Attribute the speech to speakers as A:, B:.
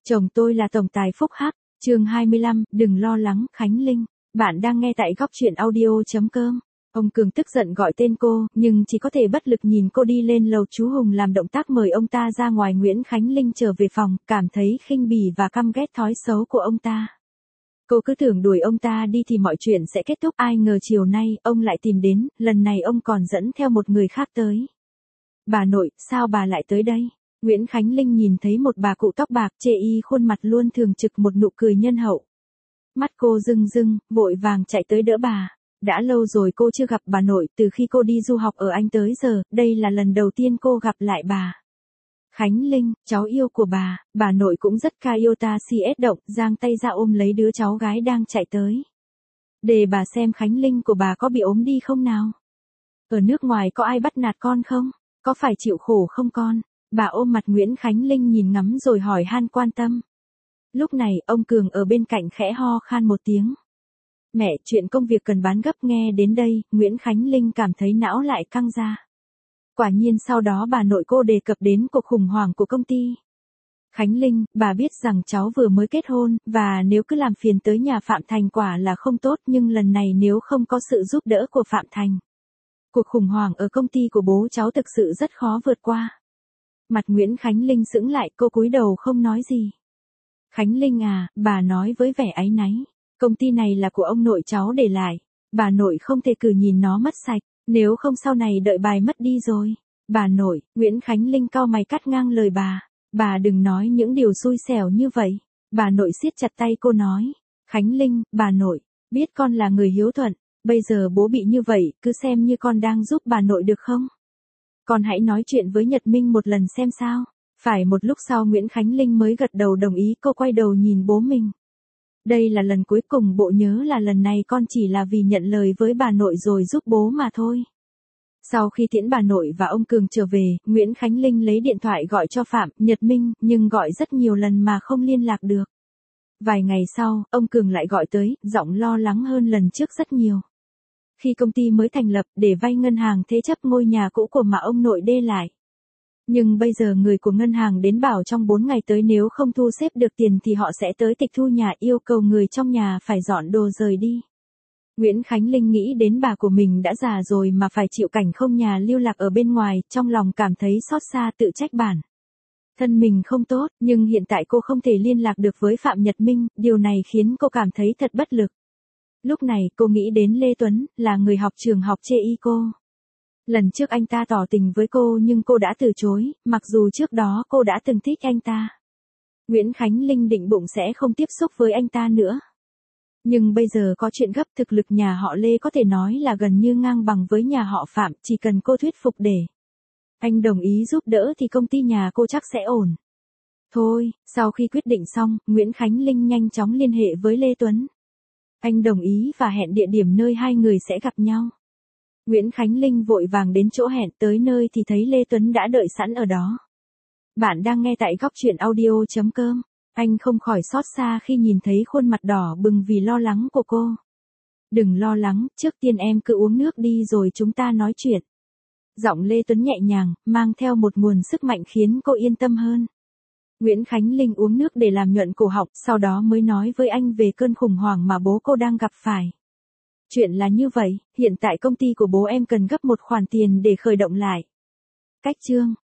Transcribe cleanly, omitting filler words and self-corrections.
A: Chồng tôi là tổng tài Phúc Hắc, chương 25, đừng lo lắng, Khánh Linh. Bạn đang nghe tại góc truyện audio.com. Ông Cường tức giận gọi tên cô, nhưng chỉ có thể bất lực nhìn cô đi lên lầu. Chú Hùng làm động tác mời ông ta ra ngoài. Nguyễn Khánh Linh trở về phòng, cảm thấy khinh bỉ và căm ghét thói xấu của ông ta. Cô cứ tưởng đuổi ông ta đi thì mọi chuyện sẽ kết thúc, ai ngờ chiều nay, ông lại tìm đến, lần này ông còn dẫn theo một người khác tới. Bà nội, sao bà lại tới đây? Nguyễn Khánh Linh nhìn thấy một bà cụ tóc bạc, chê y khuôn mặt luôn thường trực một nụ cười nhân hậu. Mắt cô rưng rưng, vội vàng chạy tới đỡ bà. Đã lâu rồi cô chưa gặp bà nội, từ khi cô đi du học ở Anh tới giờ, đây là lần đầu tiên cô gặp lại bà. Khánh Linh, cháu yêu của bà nội cũng rất ca yêu ta. CS động, giang tay ra ôm lấy đứa cháu gái đang chạy tới. Để bà xem Khánh Linh của bà có bị ốm đi không nào? Ở nước ngoài có ai bắt nạt con không? Có phải chịu khổ không con? Bà ôm mặt Nguyễn Khánh Linh nhìn ngắm rồi hỏi han quan tâm. Lúc này, ông Cường ở bên cạnh khẽ ho khan một tiếng. Mẹ, chuyện công việc cần bán gấp. Nghe đến đây, Nguyễn Khánh Linh cảm thấy não lại căng ra. Quả nhiên sau đó bà nội cô đề cập đến cuộc khủng hoảng của công ty. Khánh Linh, bà biết rằng cháu vừa mới kết hôn, và nếu cứ làm phiền tới nhà Phạm Thành quả là không tốt, nhưng lần này nếu không có sự giúp đỡ của Phạm Thành, cuộc khủng hoảng ở công ty của bố cháu thực sự rất khó vượt qua. Mặt Nguyễn Khánh Linh sững lại, cô cúi đầu không nói gì. Khánh Linh à, bà nói với vẻ áy náy, công ty này là của ông nội cháu để lại, bà nội không thể cứ nhìn nó mất sạch, nếu không sau này đợi bài mất đi rồi. Bà nội, Nguyễn Khánh Linh cau mày cắt ngang lời bà đừng nói những điều xui xẻo như vậy. Bà nội siết chặt tay cô nói, Khánh Linh, bà nội, biết con là người hiếu thuận, bây giờ bố bị như vậy, cứ xem như con đang giúp bà nội được không? Con hãy nói chuyện với Nhật Minh một lần xem sao. Phải một lúc sau Nguyễn Khánh Linh mới gật đầu đồng ý. Cô quay đầu nhìn bố mình. Đây là lần cuối cùng bộ nhớ là lần này con chỉ là vì nhận lời với bà nội rồi giúp bố mà thôi. Sau khi tiễn bà nội và ông Cường trở về, Nguyễn Khánh Linh lấy điện thoại gọi cho Phạm Nhật Minh, nhưng gọi rất nhiều lần mà không liên lạc được. Vài ngày sau, ông Cường lại gọi tới, giọng lo lắng hơn lần trước rất nhiều. Khi công ty mới thành lập để vay ngân hàng thế chấp ngôi nhà cũ của mà ông nội đê lại. Nhưng bây giờ người của ngân hàng đến bảo trong 4 ngày tới nếu không thu xếp được tiền thì họ sẽ tới tịch thu nhà, yêu cầu người trong nhà phải dọn đồ rời đi. Nguyễn Khánh Linh nghĩ đến bà của mình đã già rồi mà phải chịu cảnh không nhà lưu lạc ở bên ngoài, trong lòng cảm thấy xót xa tự trách bản thân mình không tốt, nhưng hiện tại cô không thể liên lạc được với Phạm Nhật Minh, điều này khiến cô cảm thấy thật bất lực. Lúc này cô nghĩ đến Lê Tuấn, là người học trường học chê y cô. Lần trước anh ta tỏ tình với cô nhưng cô đã từ chối, mặc dù trước đó cô đã từng thích anh ta. Nguyễn Khánh Linh định bụng sẽ không tiếp xúc với anh ta nữa. Nhưng bây giờ có chuyện gấp, thực lực nhà họ Lê có thể nói là gần như ngang bằng với nhà họ Phạm, chỉ cần cô thuyết phục để anh đồng ý giúp đỡ thì công ty nhà cô chắc sẽ ổn. Thôi, sau khi quyết định xong, Nguyễn Khánh Linh nhanh chóng liên hệ với Lê Tuấn. Anh đồng ý và hẹn địa điểm nơi hai người sẽ gặp nhau. Nguyễn Khánh Linh vội vàng đến chỗ hẹn, tới nơi thì thấy Lê Tuấn đã đợi sẵn ở đó. Bạn đang nghe tại góc truyện audio.com. Anh không khỏi xót xa khi nhìn thấy khuôn mặt đỏ bừng vì lo lắng của cô. Đừng lo lắng, trước tiên em cứ uống nước đi rồi chúng ta nói chuyện. Giọng Lê Tuấn nhẹ nhàng, mang theo một nguồn sức mạnh khiến cô yên tâm hơn. Nguyễn Khánh Linh uống nước để làm nhuận cổ họng, sau đó mới nói với anh về cơn khủng hoảng mà bố cô đang gặp phải. Chuyện là như vậy, hiện tại công ty của bố em cần gấp một khoản tiền để khởi động lại. Cách chương